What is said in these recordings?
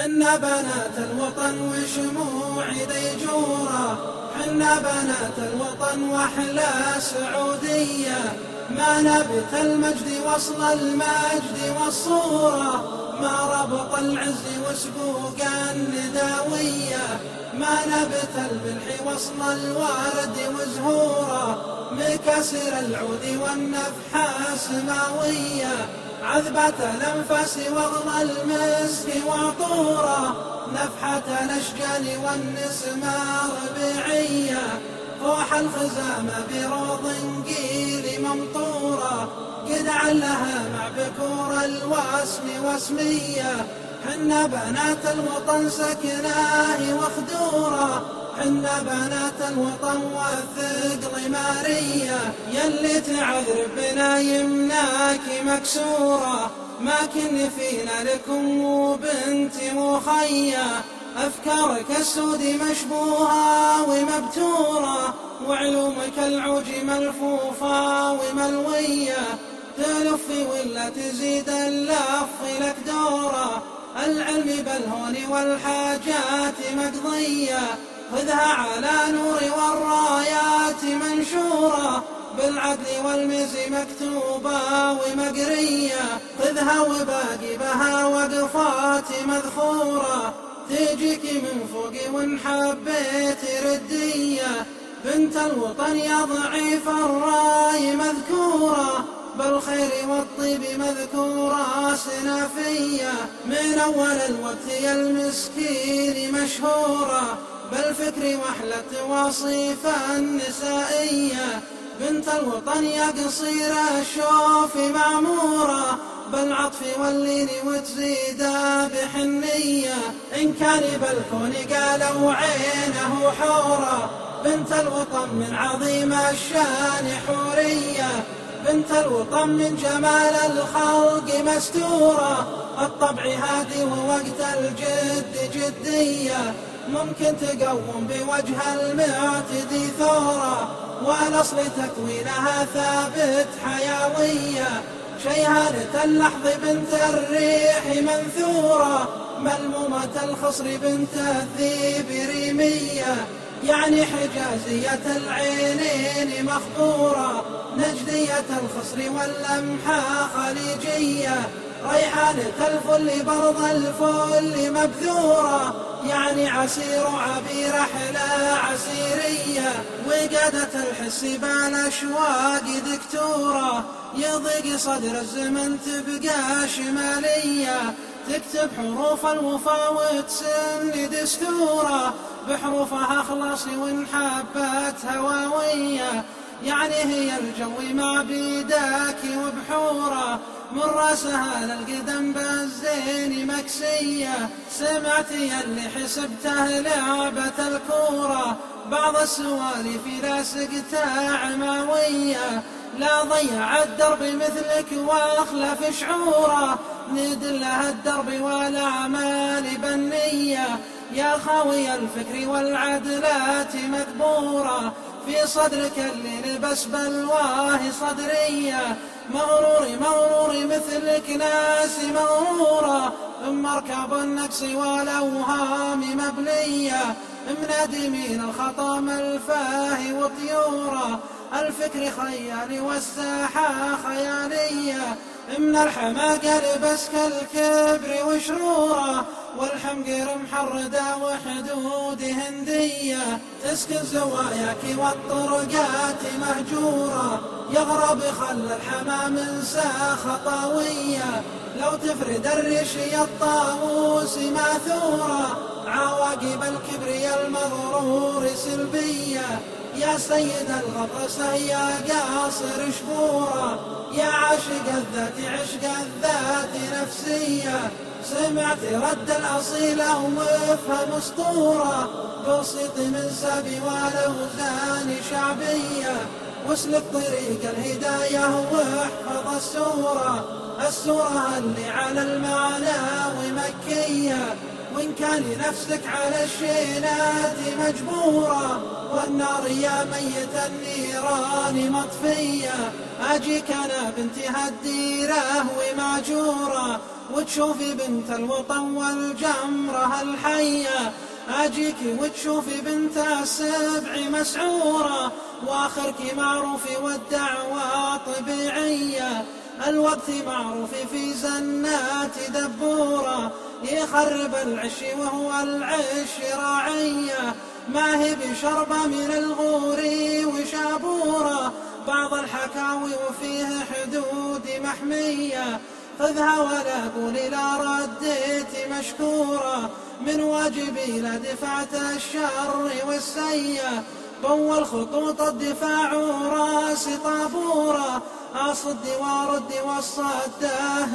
حنا بنات الوطن وشموع ديجورة، حنا بنات الوطن وأحلى سعودية، ما نبت المجد وصل المجد والصورة، ما ربط العز وسقوق النداوية، ما نبت الملح وصل الورد وزهوره، مكسر العود والنفحة سماوية، عذبة الأنفاس وغلى المسك وعطوره، نفحة الأشجان والنسمة ربيعية، فوح الخزامة بروض قيل ممطورة، قدعا لها مع بكور الوسم وسمية، حنا بنات الوطن سكناه وخدوره، حنا بنات الوطن والثقل مارية، يلي تعذر بنا يمناك مكسورة، ما كن فينا لكم وبنتي وخية، أفكارك السود مشبوهة ومبتورة، وعلومك العوج ملفوفة وملوية، تلفي ولا تزيد اللف لك دورة، العلم بالهون والحاجات مقضية، خذها على نور والرايات منشورة، بالعدل والميز مكتوبة ومقرية، خذها وباقي بها وقفات مذخورة، تجيك من فوق وإن حبيت ردية، بنت الوطن يا ضعيف الراي مذكورة، بالخير والطيب مذكورة سنافية، من أول الوقت يا المسكين مشهورة، بالفكر وحلة وصيفة نسائية، بنت الوطن يا قصير الشوف معمورة، بالعطف واللين وتزيد بحنية، إن كان بالكون قالوا عينه حورة، بنت الوطن من عظيم الشان حورية، بنت الوطن من جمال الخلق مستورة، الطبع هادي ووقت الجد جدية، ممكن تقوم بوجه المعتدي ثورة، والأصل تكوينها ثابت حيوية، شيهانة اللحظ بنت الريح منثورة، ملمومة الخصر بنت الذيب ريمية، يعني حجازية العينين مخبورة، نجدية الخصر واللمحة خليجية، ريحانة الفل برض الفل مبذورة، يعني عسير عبير أحلى عسيرية، وقادة الحس بالأشواق دكتورة، يضيق صدر الزمن تبقى شمالية، تكتب حروف الوفا وتسن دستورة، بحروفها أخلاصي وإن حبت هواوية، يعني هي الجو مع بيداك وبحوره، من راسها للقدم بالزين مكسية، سمعت يلي حسبته لعبة الكورة، بعض السوالف لا سقتها عماوية، لا ضيع الدرب مثلك واخلف شعوره، ندلها الدرب والأعمال بالنية، يا خاوي الفكر والعدلات مكبورة، في صدرك اللي لبس بلواه صدرية، مغروري مغروري مثلك ناس مغرورة، ثم اركب النكس والأوهام مبلية، منادمين الخطا ملفاه وطيورة، الفكر خيالي والساحة خيالية، من الحماقة لبسك الكبر وشرورة، والحمقر محردة وحدود هندية، تسكن زواياك والطرقات مهجورة، يغرب خل الحمام ساخ طاوية، لو تفرد الرشي الطاووس ماثورة، عواقب الكبر المغرور سلبية، يا سيد الغطرسة يا قاصر شبورة، يا عاشق الذات عشق الذات نفسية، سمعت رد الأصيلة وافهم اسطورة، بسيط من سبي والأوزان شعبية، واسلك طريق الهداية واحفظ السورة اللي على المعنى ومكية، وإن كان نفسك على الشينات مجبورة، والنار يا ميت النيران مطفية. أجيك أنا بنت هالديرة وماجورة، وتشوفي بنت الوطن والجمرة الحية. أجيك وتشوفي بنت السبع مسعورة، وآخرك معروف والدعوة طبيعية. الوقت معروف في زنات دبورة، يخرب العش وهو العش راعية. ما هي بشربة من الغور وشابورة، بعض الحكاوي وفيه حدود محمية. خذها ولا قولي لا رديت مشكورة، من واجبي لا دفعت الشر والسيئة. طول خطوط الدفاع راسي طابورة، أصد وارد والصد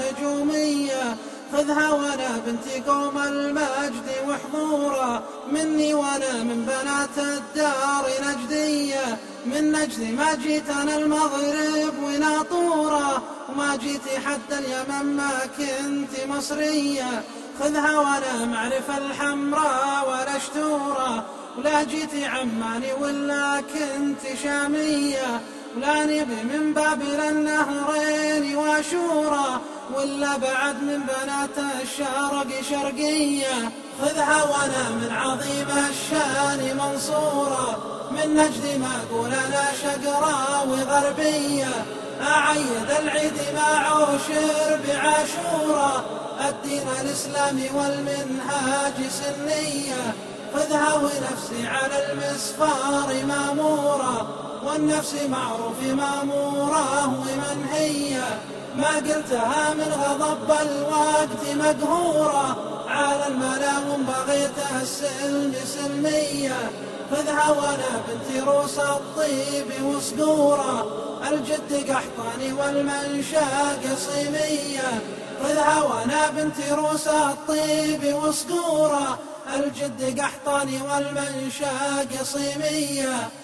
هجومية. خذها وانا بنت قوم المجد وحضورة، مني وانا من بنات الدار نجدية. من نجد ما جيت انا المغرب وناطورة، وما جيت حتى اليمن ما كنت مصرية. خذها وانا معرف الحمراء ولا شتورة، ولا جيت عماني ولا كنت شامية. ولا نبي من بابل النهرين واشورة، ولا بعد من بنات الشرق شرقية. خذها وانا من عظيم الشان منصورة، من نجد ما اقول انا شقراوي غربية. أعيد العيد ما عوشر بعاشورة، الدين الإسلامي والمنهاج سنية. خذها ونفسي على المسفار مامورة، والنفس معروف مامورة ومنهية. ما قلتها من غضب الوقت مقهورة، على الملا بغيت السلم سلمية. خذها وانا بنت روس الطيب وصقورة، الجد قحطاني والمنشا قصيمية. خذها وانا بنت روس الطيب وصقورة، الجد قحطاني والمنشا قصيمية.